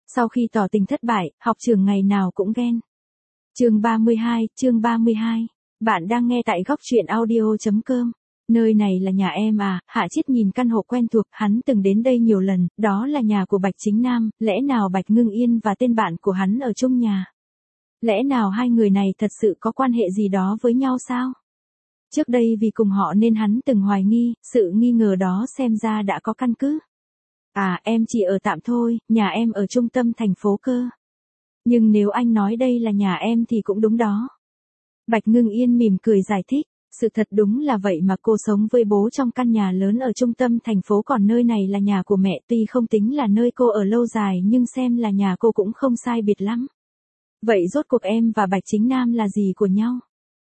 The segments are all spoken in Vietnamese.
Sau khi tỏ tình thất bại, học trưởng ngày nào cũng ghen. Chương 32. Bạn đang nghe tại góc truyện audio.com. Nơi này là nhà em à? Hạ Chiết nhìn căn hộ quen thuộc, hắn từng đến đây nhiều lần, đó là nhà của Bạch Chính Nam, lẽ nào Bạch Ngưng Yên và tên bạn của hắn ở chung nhà? Lẽ nào hai người này thật sự có quan hệ gì đó với nhau sao? Trước đây vì cùng họ nên hắn từng hoài nghi, sự nghi ngờ đó xem ra đã có căn cứ. À, em chỉ ở tạm thôi, nhà em ở trung tâm thành phố cơ. Nhưng nếu anh nói đây là nhà em thì cũng đúng đó. Bạch Ngưng Yên mỉm cười giải thích, sự thật đúng là vậy mà cô sống với bố trong căn nhà lớn ở trung tâm thành phố, còn nơi này là nhà của mẹ, tuy không tính là nơi cô ở lâu dài nhưng xem là nhà cô cũng không sai biệt lắm. Vậy rốt cuộc em và Bạch Chính Nam là gì của nhau?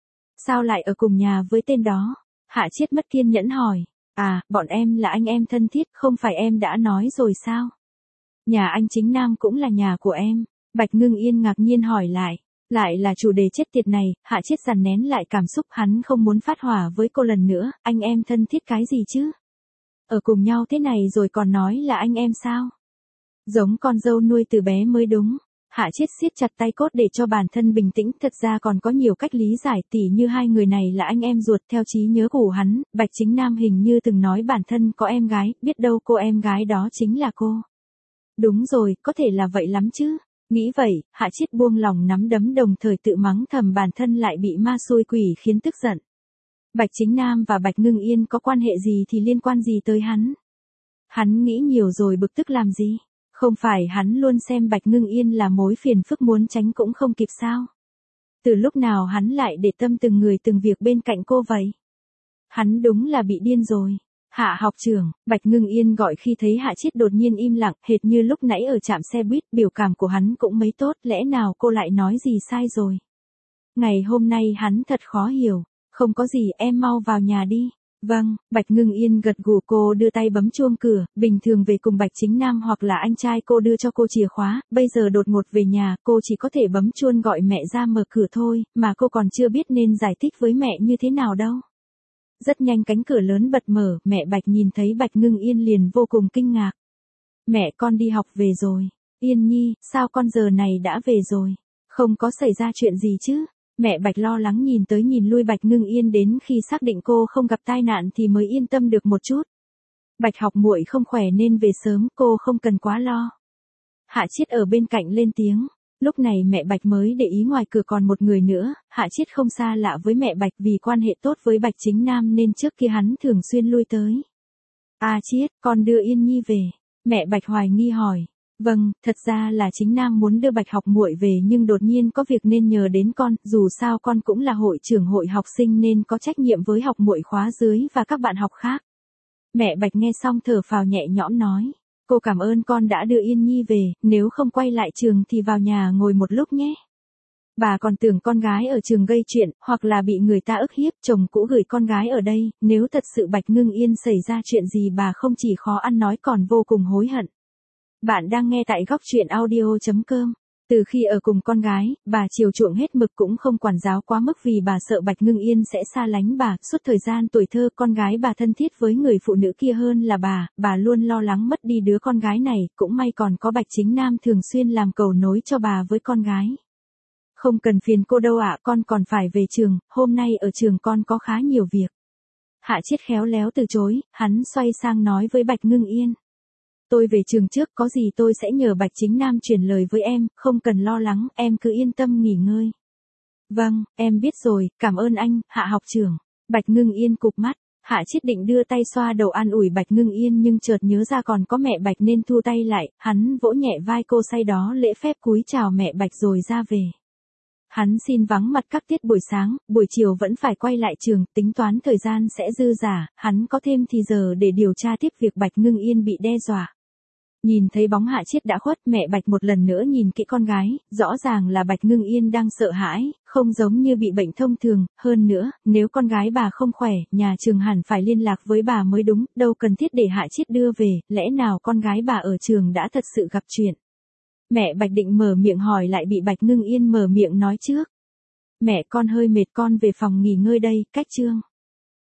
Sao lại ở cùng nhà với tên đó? Hạ Chiết mất kiên nhẫn hỏi. À, bọn em là anh em thân thiết, không phải em đã nói rồi sao? Nhà anh Chính Nam cũng là nhà của em. Bạch Ngưng Yên ngạc nhiên hỏi lại. Lại là chủ đề chết tiệt này, Hạ Chiết dằn nén lại cảm xúc, hắn không muốn phát hỏa với cô lần nữa, anh em thân thiết cái gì chứ? Ở cùng nhau thế này rồi còn nói là anh em sao? Giống con dâu nuôi từ bé mới đúng. Hạ Chiết siết chặt tay cốt để cho bản thân bình tĩnh, thật ra còn có nhiều cách lý giải, tỉ như hai người này là anh em ruột. Theo trí nhớ của hắn, Bạch Chính Nam hình như từng nói bản thân có em gái, biết đâu cô em gái đó chính là cô. Đúng rồi, có thể là vậy lắm chứ. Nghĩ vậy, Hạ Chiết buông lòng nắm đấm, đồng thời tự mắng thầm bản thân lại bị ma xui quỷ khiến tức giận. Bạch Chính Nam và Bạch Ngưng Yên có quan hệ gì thì liên quan gì tới hắn? Hắn nghĩ nhiều rồi bực tức làm gì? Không phải hắn luôn xem Bạch Ngưng Yên là mối phiền phức, muốn tránh cũng không kịp sao? Từ lúc nào hắn lại để tâm từng người từng việc bên cạnh cô vậy? Hắn đúng là bị điên rồi. Hạ học trưởng, Bạch Ngưng Yên gọi khi thấy Hạ Chiết đột nhiên im lặng, hệt như lúc nãy ở trạm xe buýt, biểu cảm của hắn cũng mấy tốt, lẽ nào cô lại nói gì sai rồi? Ngày hôm nay hắn thật khó hiểu. Không có gì, em mau vào nhà đi. Vâng, Bạch Ngưng Yên gật gù, cô đưa tay bấm chuông cửa, bình thường về cùng Bạch Chính Nam hoặc là anh trai cô đưa cho cô chìa khóa, bây giờ đột ngột về nhà, cô chỉ có thể bấm chuông gọi mẹ ra mở cửa thôi, mà cô còn chưa biết nên giải thích với mẹ như thế nào đâu. Rất nhanh cánh cửa lớn bật mở, mẹ Bạch nhìn thấy Bạch Ngưng Yên liền vô cùng kinh ngạc. Mẹ, con đi học về rồi. Yên Nhi, sao con giờ này đã về rồi? Không có xảy ra chuyện gì chứ? Mẹ Bạch lo lắng nhìn tới nhìn lui Bạch Ngưng Yên, đến khi xác định cô không gặp tai nạn thì mới yên tâm được một chút. Bạch học muội không khỏe nên về sớm, cô không cần quá lo. Hạ Chiết ở bên cạnh lên tiếng. Lúc này mẹ Bạch mới để ý ngoài cửa còn một người nữa. Hạ Chiết không xa lạ với mẹ Bạch, vì quan hệ tốt với Bạch Chính Nam nên trước kia hắn thường xuyên lui tới. À Chiết, con đưa Yên Nhi về. Mẹ Bạch hoài nghi hỏi. Vâng, thật ra là Chính Nam muốn đưa Bạch học muội về nhưng đột nhiên có việc nên nhờ đến con, dù sao con cũng là hội trưởng hội học sinh nên có trách nhiệm với học muội khóa dưới và các bạn học khác. Mẹ Bạch nghe xong thở phào nhẹ nhõm nói. Cô cảm ơn con đã đưa Yên Nhi về, nếu không quay lại trường thì vào nhà ngồi một lúc nhé. Bà còn tưởng con gái ở trường gây chuyện, hoặc là bị người ta ức hiếp, chồng cũ gửi con gái ở đây, nếu thật sự Bạch Ngưng Yên xảy ra chuyện gì bà không chỉ khó ăn nói còn vô cùng hối hận. Bạn đang nghe tại góc truyện audio.com. Từ khi ở cùng con gái, bà chiều chuộng hết mực, cũng không quản giáo quá mức vì bà sợ Bạch Ngưng Yên sẽ xa lánh bà. Suốt thời gian tuổi thơ, con gái bà thân thiết với người phụ nữ kia hơn là bà luôn lo lắng mất đi đứa con gái này, cũng may còn có Bạch Chính Nam thường xuyên làm cầu nối cho bà với con gái. Không cần phiền cô đâu ạ, con còn phải về trường, hôm nay ở trường con có khá nhiều việc. Hạ Chiết khéo léo từ chối, hắn xoay sang nói với Bạch Ngưng Yên. Tôi về trường trước, có gì tôi sẽ nhờ Bạch Chính Nam truyền lời với em, không cần lo lắng, em cứ yên tâm nghỉ ngơi. Vâng, em biết rồi, cảm ơn anh, Hạ học trưởng. Bạch Ngưng Yên cụp mắt, Hạ Chiết định đưa tay xoa đầu an ủi Bạch Ngưng Yên nhưng chợt nhớ ra còn có mẹ Bạch nên thu tay lại, hắn vỗ nhẹ vai cô, say đó lễ phép cúi chào mẹ Bạch rồi ra về. Hắn xin vắng mặt các tiết buổi sáng, buổi chiều vẫn phải quay lại trường, tính toán thời gian sẽ dư dả, hắn có thêm thì giờ để điều tra tiếp việc Bạch Ngưng Yên bị đe dọa. Nhìn thấy bóng Hạ Chiết đã khuất, mẹ Bạch một lần nữa nhìn kỹ con gái, rõ ràng là Bạch Ngưng Yên đang sợ hãi, không giống như bị bệnh thông thường, hơn nữa, nếu con gái bà không khỏe, nhà trường hẳn phải liên lạc với bà mới đúng, đâu cần thiết để Hạ Chiết đưa về, lẽ nào con gái bà ở trường đã thật sự gặp chuyện. Mẹ Bạch định mở miệng hỏi lại bị Bạch Ngưng Yên mở miệng nói trước. Mẹ, con hơi mệt, con về phòng nghỉ ngơi đây, cách chương.